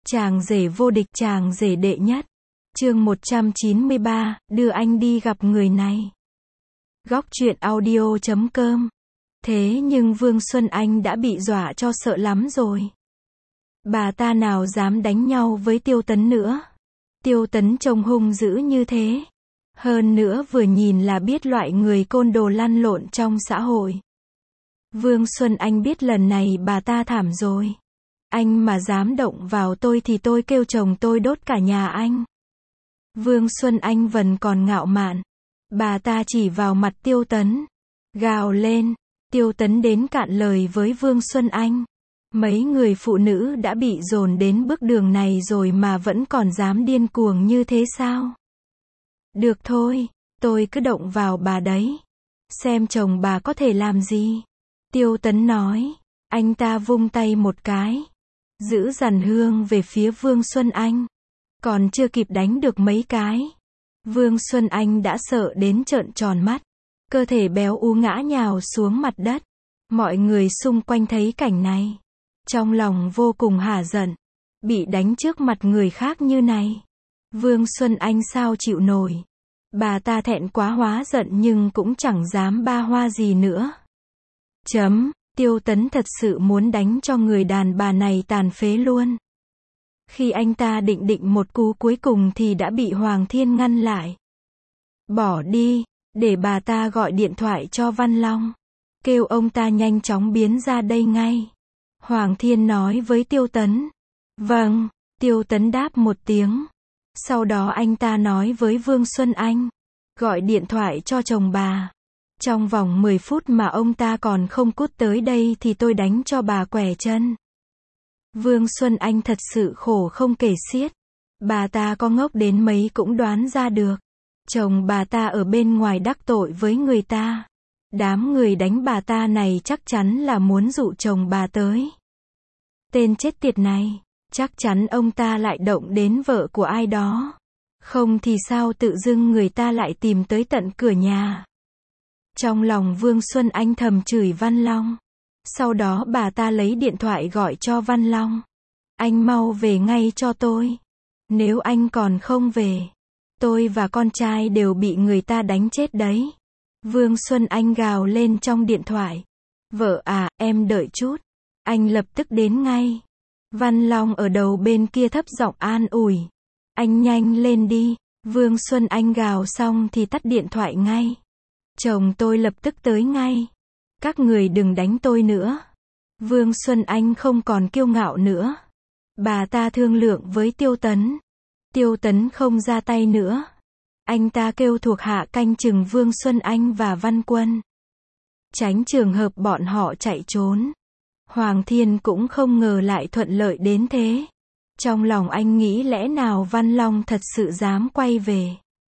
Chàng rể vô địch, chàng rể đệ nhất. Chương 193, đưa anh đi gặp người này. Góc truyện audio.com. Thế nhưng Vương Xuân Anh đã bị dọa cho sợ lắm rồi. Bà ta nào dám đánh nhau với Tiêu Tấn nữa. Tiêu Tấn trông hung dữ như thế. Hơn nữa vừa nhìn là biết loại người côn đồ lăn lộn trong xã hội. Vương Xuân Anh biết lần này bà ta thảm rồi. Anh mà dám động vào tôi thì tôi kêu chồng tôi đốt cả nhà anh. Vương Xuân Anh vẫn còn ngạo mạn. Bà ta chỉ vào mặt Tiêu Tấn. Gào lên. Tiêu Tấn đến cạn lời với Vương Xuân Anh. Mấy người phụ nữ đã bị dồn đến bước đường này rồi mà vẫn còn dám điên cuồng như thế sao? Được thôi, tôi cứ động vào bà đấy. Xem chồng bà có thể làm gì. Tiêu Tấn nói. Anh ta vung tay một cái. Giữ dằn hương về phía Vương Xuân Anh. Còn chưa kịp đánh được mấy cái. Vương Xuân Anh đã sợ đến trợn tròn mắt. Cơ thể béo ú ngã nhào xuống mặt đất. Mọi người xung quanh thấy cảnh này. Trong lòng vô cùng hả giận. Bị đánh trước mặt người khác như này. Vương Xuân Anh sao chịu nổi. Bà ta thẹn quá hóa giận nhưng cũng chẳng dám ba hoa gì nữa. Tiêu Tấn thật sự muốn đánh cho người đàn bà này tàn phế luôn. Khi anh ta định một cú cuối cùng thì đã bị Hoàng Thiên ngăn lại. Bỏ đi, để bà ta gọi điện thoại cho Văn Long. Kêu ông ta nhanh chóng biến ra đây ngay. Hoàng Thiên nói với Tiêu Tấn. Vâng, Tiêu Tấn đáp một tiếng. Sau đó anh ta nói với Vương Xuân Anh. Gọi điện thoại cho chồng bà. Trong vòng 10 phút mà ông ta còn không cút tới đây thì tôi đánh cho bà quẻ chân. Vương Xuân Anh thật sự khổ không kể xiết. Bà ta có ngốc đến mấy cũng đoán ra được. Chồng bà ta ở bên ngoài đắc tội với người ta. Đám người đánh bà ta này chắc chắn là muốn dụ chồng bà tới. Tên chết tiệt này, chắc chắn ông ta lại động đến vợ của ai đó. Không thì sao tự dưng người ta lại tìm tới tận cửa nhà. Trong lòng Vương Xuân Anh thầm chửi Văn Long. Sau đó bà ta lấy điện thoại gọi cho Văn Long. Anh mau về ngay cho tôi. Nếu anh còn không về, tôi và con trai đều bị người ta đánh chết đấy. Vương Xuân Anh gào lên trong điện thoại. Vợ à, em đợi chút. Anh lập tức đến ngay. Văn Long ở đầu bên kia thấp giọng an ủi. Anh nhanh lên đi. Vương Xuân Anh gào xong thì tắt điện thoại ngay. Chồng tôi lập tức tới ngay. Các người đừng đánh tôi nữa. Vương Xuân Anh không còn kiêu ngạo nữa. Bà ta thương lượng với Tiêu Tấn. Tiêu Tấn không ra tay nữa. Anh ta kêu thuộc hạ canh chừng Vương Xuân Anh và Văn Quân. Tránh trường hợp bọn họ chạy trốn. Hoàng Thiên cũng không ngờ lại thuận lợi đến thế. Trong lòng anh nghĩ lẽ nào Văn Long thật sự dám quay về.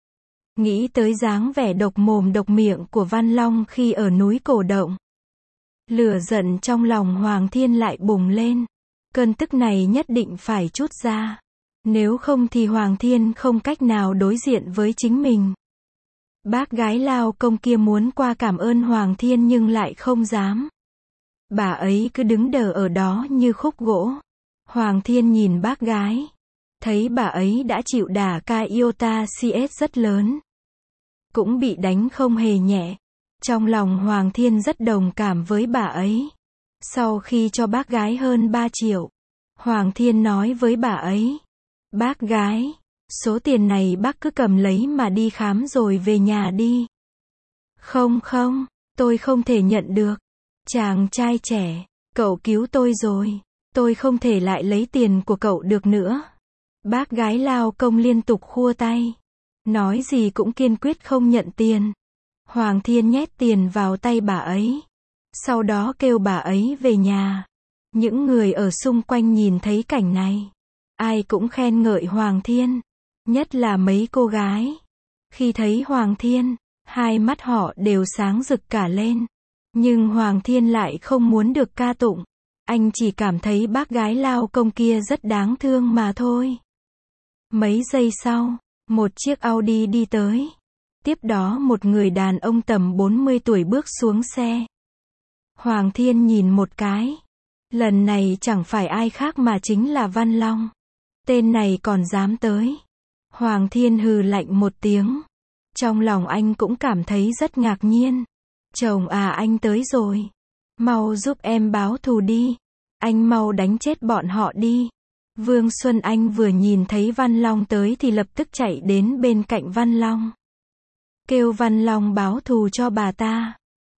Nghĩ tới dáng vẻ độc mồm độc miệng của Văn Long khi ở núi Cổ Động. Lửa giận trong lòng Hoàng Thiên lại bùng lên. Cơn tức này nhất định phải trút ra. Nếu không thì Hoàng Thiên không cách nào đối diện với chính mình. Bác gái Lao Công kia muốn qua cảm ơn Hoàng Thiên nhưng lại không dám. Bà ấy cứ đứng đờ ở đó như khúc gỗ. Hoàng Thiên nhìn bác gái. Thấy bà ấy đã chịu đả ca iota CS rất lớn. Cũng bị đánh không hề nhẹ. Trong lòng Hoàng Thiên rất đồng cảm với bà ấy. Sau khi cho bác gái hơn 3 triệu. Hoàng Thiên nói với bà ấy. Bác gái, số tiền này bác cứ cầm lấy mà đi khám rồi về nhà đi. Không, tôi không thể nhận được. Chàng trai trẻ, cậu cứu tôi rồi. Tôi không thể lại lấy tiền của cậu được nữa. Bác gái Lao Công liên tục khua tay. Nói gì cũng kiên quyết không nhận tiền. Hoàng Thiên nhét tiền vào tay bà ấy. Sau đó kêu bà ấy về nhà. Những người ở xung quanh nhìn thấy cảnh này. Ai cũng khen ngợi Hoàng Thiên. Nhất là mấy cô gái. Khi thấy Hoàng Thiên, hai mắt họ đều sáng rực cả lên. Nhưng Hoàng Thiên lại không muốn được ca tụng. Anh chỉ cảm thấy bác gái Lao Công kia rất đáng thương mà thôi. Mấy giây sau, một chiếc Audi đi tới. Tiếp đó một người đàn ông tầm 40 tuổi bước xuống xe. Hoàng Thiên nhìn một cái. Lần này chẳng phải ai khác mà chính là Văn Long. Tên này còn dám tới. Hoàng Thiên hừ lạnh một tiếng. Trong lòng anh cũng cảm thấy rất ngạc nhiên. Chồng à, anh tới rồi. Mau giúp em báo thù đi. Anh mau đánh chết bọn họ đi. Vương Xuân Anh vừa nhìn thấy Văn Long tới thì lập tức chạy đến bên cạnh Văn Long. Kêu Văn Long báo thù cho bà ta.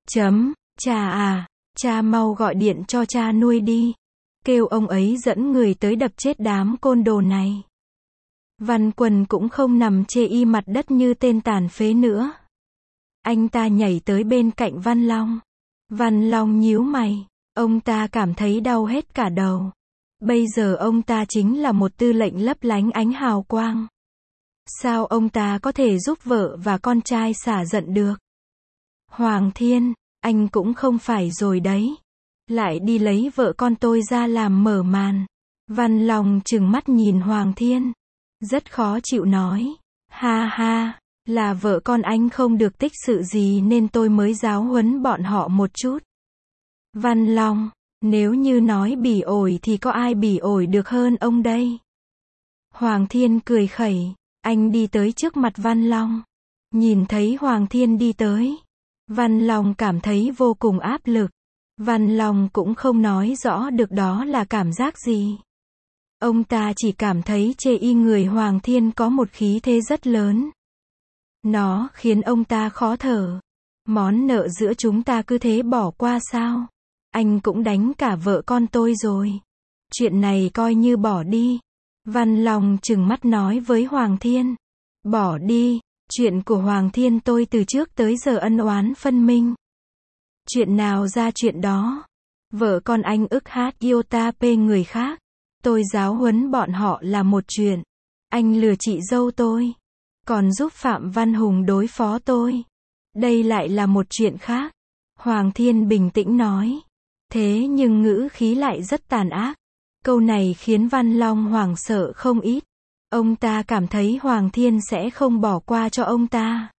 Cha à, cha mau gọi điện cho cha nuôi đi. Kêu ông ấy dẫn người tới đập chết đám côn đồ này. Văn Quần cũng không nằm chê y mặt đất như tên tàn phế nữa. Anh ta nhảy tới bên cạnh Văn Long. Văn Long nhíu mày. Ông ta cảm thấy đau hết cả đầu. Bây giờ ông ta chính là một tư lệnh lấp lánh ánh hào quang. Sao ông ta có thể giúp vợ và con trai xả giận được? Hoàng Thiên, anh cũng không phải rồi đấy. Lại đi lấy vợ con tôi ra làm mở màn. Văn Long trừng mắt nhìn Hoàng Thiên. Rất khó chịu nói. Ha ha, là vợ con anh không được tích sự gì nên tôi mới giáo huấn bọn họ một chút. Văn Long, nếu như nói bỉ ổi thì có ai bỉ ổi được hơn ông đây? Hoàng Thiên cười khẩy. Anh đi tới trước mặt Văn Long. Nhìn thấy Hoàng Thiên đi tới. Văn Long cảm thấy vô cùng áp lực. Văn Long cũng không nói rõ được đó là cảm giác gì. Ông ta chỉ cảm thấy chê y người Hoàng Thiên có một khí thế rất lớn. Nó khiến ông ta khó thở. Món nợ giữa chúng ta cứ thế bỏ qua sao? Anh cũng đánh cả vợ con tôi rồi. Chuyện này coi như bỏ đi. Văn Long trừng mắt nói với Hoàng Thiên. Bỏ đi, chuyện của Hoàng Thiên tôi từ trước tới giờ ân oán phân minh. Chuyện nào ra chuyện đó. Vợ con anh ức hát yêu ta pê người khác. Tôi giáo huấn bọn họ là một chuyện. Anh lừa chị dâu tôi. Còn giúp Phạm Văn Hùng đối phó tôi. Đây lại là một chuyện khác. Hoàng Thiên bình tĩnh nói. Thế nhưng ngữ khí lại rất tàn ác. Câu này khiến Văn Long hoảng sợ không ít. Ông ta cảm thấy Hoàng Thiên sẽ không bỏ qua cho ông ta.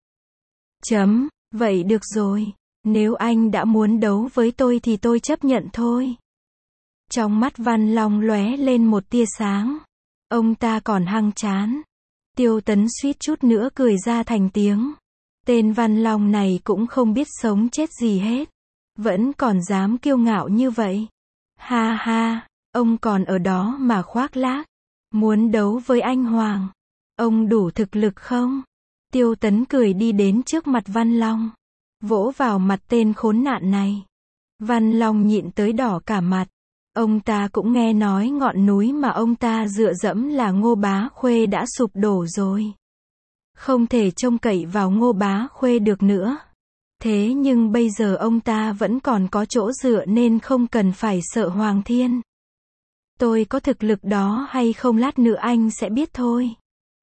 Vậy được rồi. Nếu anh đã muốn đấu với tôi thì tôi chấp nhận thôi. Trong mắt Văn Long lóe lên một tia sáng. Ông ta còn hăng chán. Tiêu Tấn suýt chút nữa cười ra thành tiếng. Tên Văn Long này cũng không biết sống chết gì hết. Vẫn còn dám kiêu ngạo như vậy. Ha ha, ông còn ở đó mà khoác lác. Muốn đấu với anh Hoàng. Ông đủ thực lực không? Tiêu Tấn cười đi đến trước mặt Văn Long. Vỗ vào mặt tên khốn nạn này. Văn Long nhịn tới đỏ cả mặt. Ông ta cũng nghe nói ngọn núi mà ông ta dựa dẫm là Ngô Bá Khuê đã sụp đổ rồi. Không thể trông cậy vào Ngô Bá Khuê được nữa. Thế nhưng bây giờ ông ta vẫn còn có chỗ dựa nên không cần phải sợ Hoàng Thiên. Tôi có thực lực đó hay không lát nữa anh sẽ biết thôi.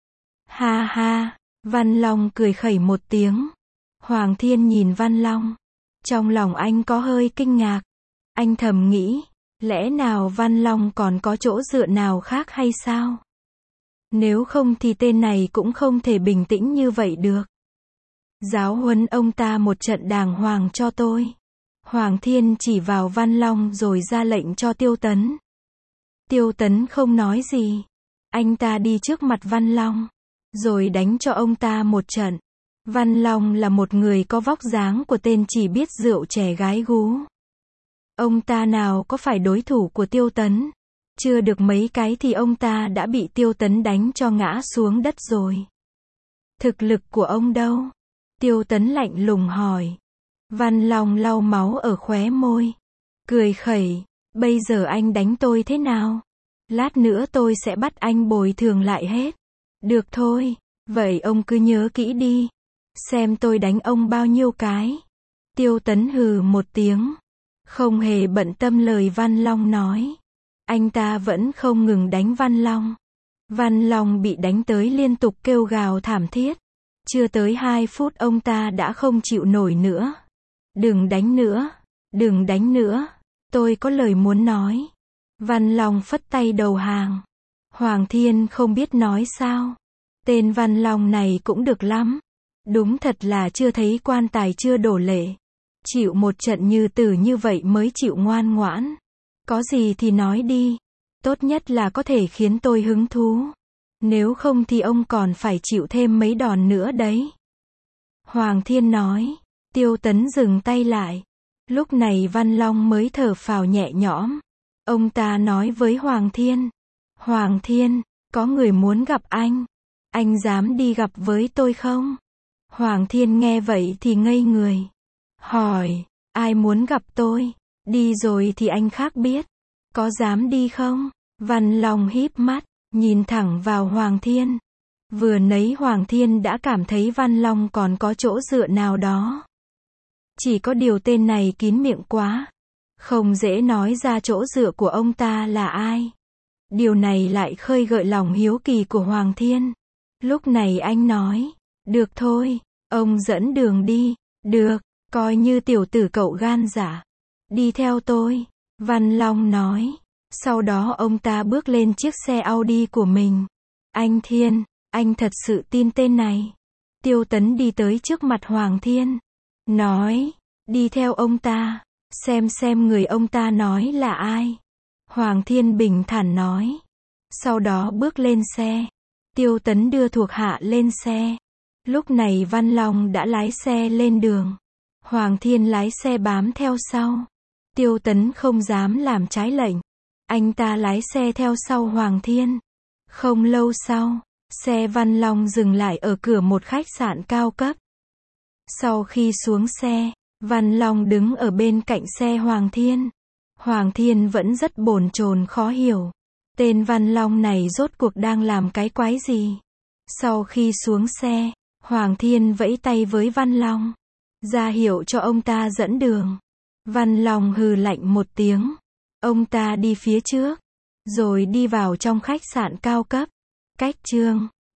Ha ha, Văn Long cười khẩy một tiếng. Hoàng Thiên nhìn Văn Long. Trong lòng anh có hơi kinh ngạc. Anh thầm nghĩ, lẽ nào Văn Long còn có chỗ dựa nào khác hay sao? Nếu không thì tên này cũng không thể bình tĩnh như vậy được. Giáo huấn ông ta một trận đàng hoàng cho tôi. Hoàng Thiên chỉ vào Văn Long rồi ra lệnh cho Tiêu Tấn. Tiêu Tấn không nói gì. Anh ta đi trước mặt Văn Long. Rồi đánh cho ông ta một trận. Văn Long là một người có vóc dáng của tên chỉ biết rượu chè gái gú. Ông ta nào có phải đối thủ của Tiêu Tấn. Chưa được mấy cái thì ông ta đã bị Tiêu Tấn đánh cho ngã xuống đất rồi. Thực lực của ông đâu? Tiêu Tấn lạnh lùng hỏi. Văn Long lau máu ở khóe môi. Cười khẩy. Bây giờ anh đánh tôi thế nào? Lát nữa tôi sẽ bắt anh bồi thường lại hết. Được thôi. Vậy ông cứ nhớ kỹ đi. Xem tôi đánh ông bao nhiêu cái. Tiêu Tấn hừ một tiếng. Không hề bận tâm lời Văn Long nói. Anh ta vẫn không ngừng đánh Văn Long. Văn Long bị đánh tới liên tục kêu gào thảm thiết. Chưa tới 2 phút ông ta đã không chịu nổi nữa. Đừng đánh nữa. Đừng đánh nữa. Tôi có lời muốn nói. Văn Long phất tay đầu hàng. Hoàng Thiên không biết nói sao. Tên Văn Long này cũng được lắm. Đúng thật là chưa thấy quan tài chưa đổ lệ. Chịu một trận như tử như vậy mới chịu ngoan ngoãn. Có gì thì nói đi. Tốt nhất là có thể khiến tôi hứng thú. Nếu không thì ông còn phải chịu thêm mấy đòn nữa đấy. Hoàng Thiên nói. Tiêu Tấn dừng tay lại. Lúc này Văn Long mới thở phào nhẹ nhõm. Ông ta nói với Hoàng Thiên. Hoàng Thiên, có người muốn gặp anh. Anh dám đi gặp với tôi không? Hoàng Thiên nghe vậy thì ngây người. Hỏi, ai muốn gặp tôi? Đi rồi thì anh khác biết. Có dám đi không? Văn Long híp mắt, nhìn thẳng vào Hoàng Thiên. Vừa nãy Hoàng Thiên đã cảm thấy Văn Long còn có chỗ dựa nào đó. Chỉ có điều tên này kín miệng quá. Không dễ nói ra chỗ dựa của ông ta là ai. Điều này lại khơi gợi lòng hiếu kỳ của Hoàng Thiên. Lúc này anh nói, được thôi, ông dẫn đường đi. Được, coi như tiểu tử cậu gan dạ. Đi theo tôi, Văn Long nói. Sau đó ông ta bước lên chiếc xe Audi của mình. Anh Thiên, anh thật sự tin tên này? Tiêu Tấn đi tới trước mặt Hoàng Thiên. Nói, đi theo ông ta, xem người ông ta nói là ai. Hoàng Thiên bình thản nói. Sau đó bước lên xe. Tiêu Tấn đưa thuộc hạ lên xe. Lúc này Văn Long đã lái xe lên đường. Hoàng Thiên lái xe bám theo sau. Tiêu Tấn không dám làm trái lệnh. Anh ta lái xe theo sau Hoàng Thiên. Không lâu sau, xe Văn Long dừng lại ở cửa một khách sạn cao cấp. Sau khi xuống xe, Văn Long đứng ở bên cạnh xe Hoàng Thiên. Hoàng Thiên vẫn rất bồn chồn khó hiểu. Tên Văn Long này rốt cuộc đang làm cái quái gì? Sau khi xuống xe, Hoàng Thiên vẫy tay với Văn Long, ra hiệu cho ông ta dẫn đường. Văn Long hừ lạnh một tiếng. Ông ta đi phía trước, rồi đi vào trong khách sạn cao cấp. Cách chương